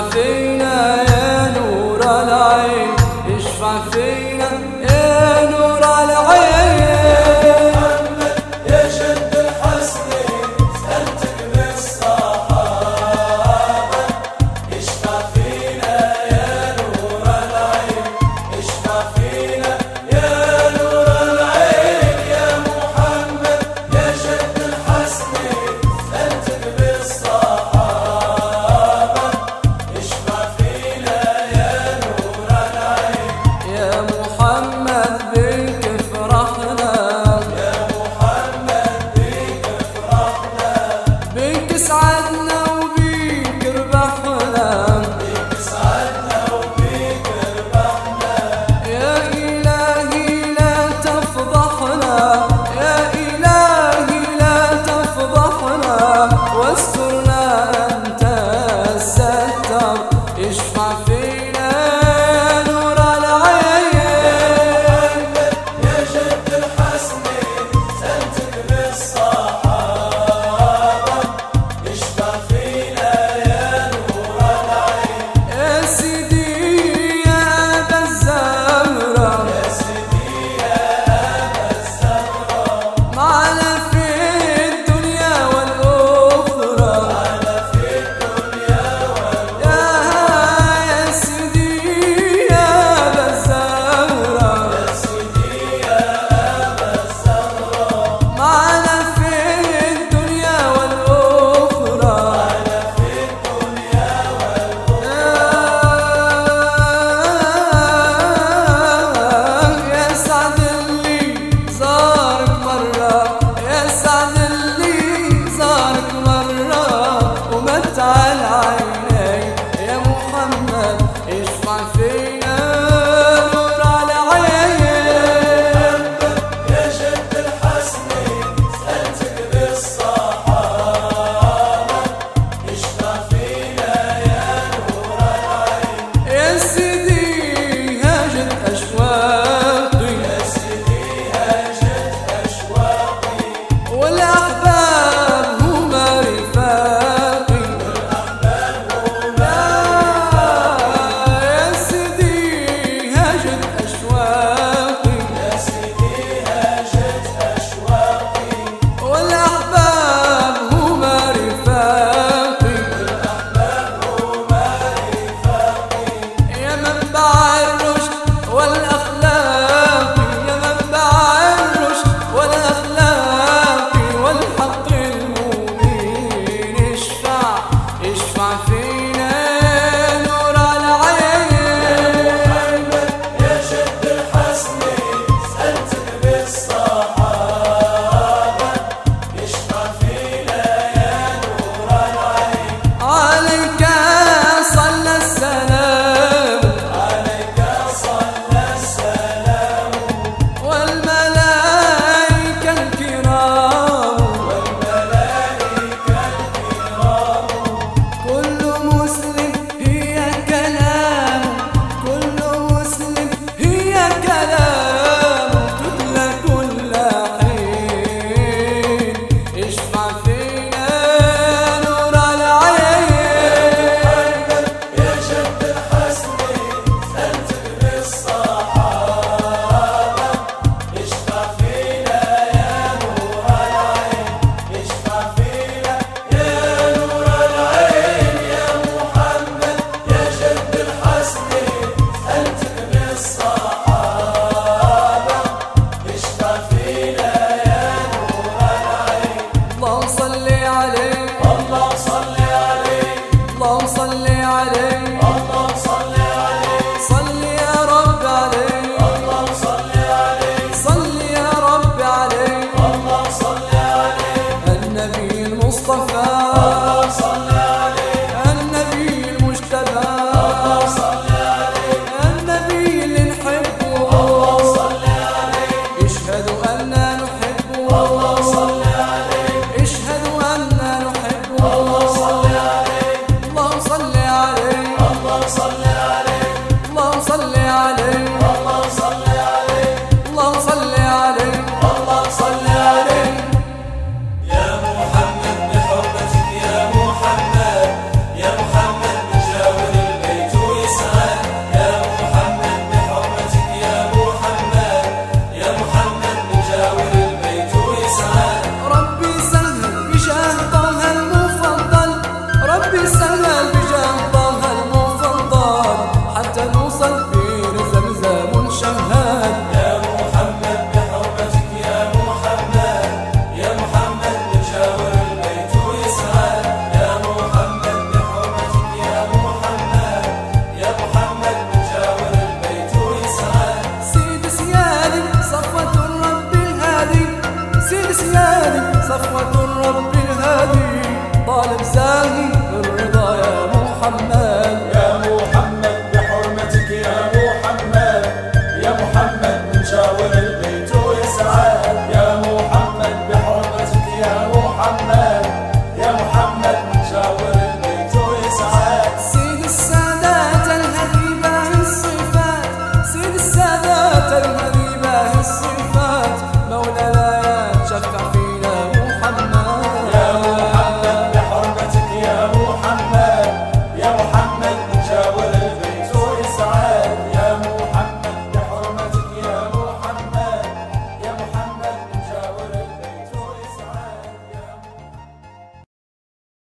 اشفع فينا يا نور العين، اشفع فينا يا نور العين. محمد يا جد الحسنين سألتك بالصحابة، اشفع فينا يا نور العين، اشفع فينا يا نور العين. يا محمد يا جد الحسنين سألتك بالصحابة، اشفع فينا يا نور العين. يا محمد بك فرحنا، يا محمد بك فرحنا، بك سعدنا وبك ربحنا، بك سعدنا وبك ربحنا. يا إلهي لا تفضحنا، يا إلهي لا تفضحنا، واسترنا أنت الستار، اشفع فينا يا نور العين. يا جد الحسنين سألتك بالصحابة، اشفع فينا يا نور العين. يا سيدي يا أبا الزهرة، يا سيدي يا أبا الزهراء، معنا في الدنيا والأخرى، معنا في الدنيا يا سيدي يا أبا الزهرة، يا سيدي يا أبا الزهراء، معنا في الدنيا والأخرى، معنا في الدنيا يا سعد اللي زارك مرة، يا سعد اللي زارك مرة ومتع العينين. يا محمد اشفع فينا نور العين. يا جد الحسنين سألتك بالصحابة، اشفع فينا يا نور العين. يا سيدي هاجت أشواقي، يا سيدي هاجت أشواقي، والأحباب هما رفاقي، والأحباب هما يا سيدي هاجت أشواقي، يا سيدي هاجت أشواقي، والأحباب هما رفاقي، والأحباب هما رفاقي. يا منبع الرشد والأخلاق، يا منبع الرشد والأخلاق والحق المبين، اشفع فينا يا نور العين. يا جد الحسنين سألتك بالصحابة، اشفع فينا يا نور العين. عليك صلى السلام، عليك صلى السلام، والملائكة الكرام، والملائكة الكرام. كل مسلم هي كلام، كل مسلم هي كلام، تتلى كل حين، اشفع فينا يا نور العين. يا جد الحسنين سألتك بالصحابة، اشفع فينا يا نور العين، اشفع فينا يا نور العين. يا محمد يا جد الحسنين سألتك بالصحابة، اشفع فينا يا نور العين. اللهم صل عليه، اللهم صل عليه، اللهم صل عليه، اللهم صل عليه، صل يا رب عليه، اللهم صل عليه، صل يا رب عليه، اللهم صل عليه، النبي المصطفى، اللهم صل عليه، النبي المجتبى، اللهم صل عليه، النبي اللي نحبه، اللهم صل عليه، اشهدوا أننا نحبه، اللهم صل عليه، اشهدوا أننا نحبه، اللهم صل عليه، اللهم صل عليه، اللهم صل عليه.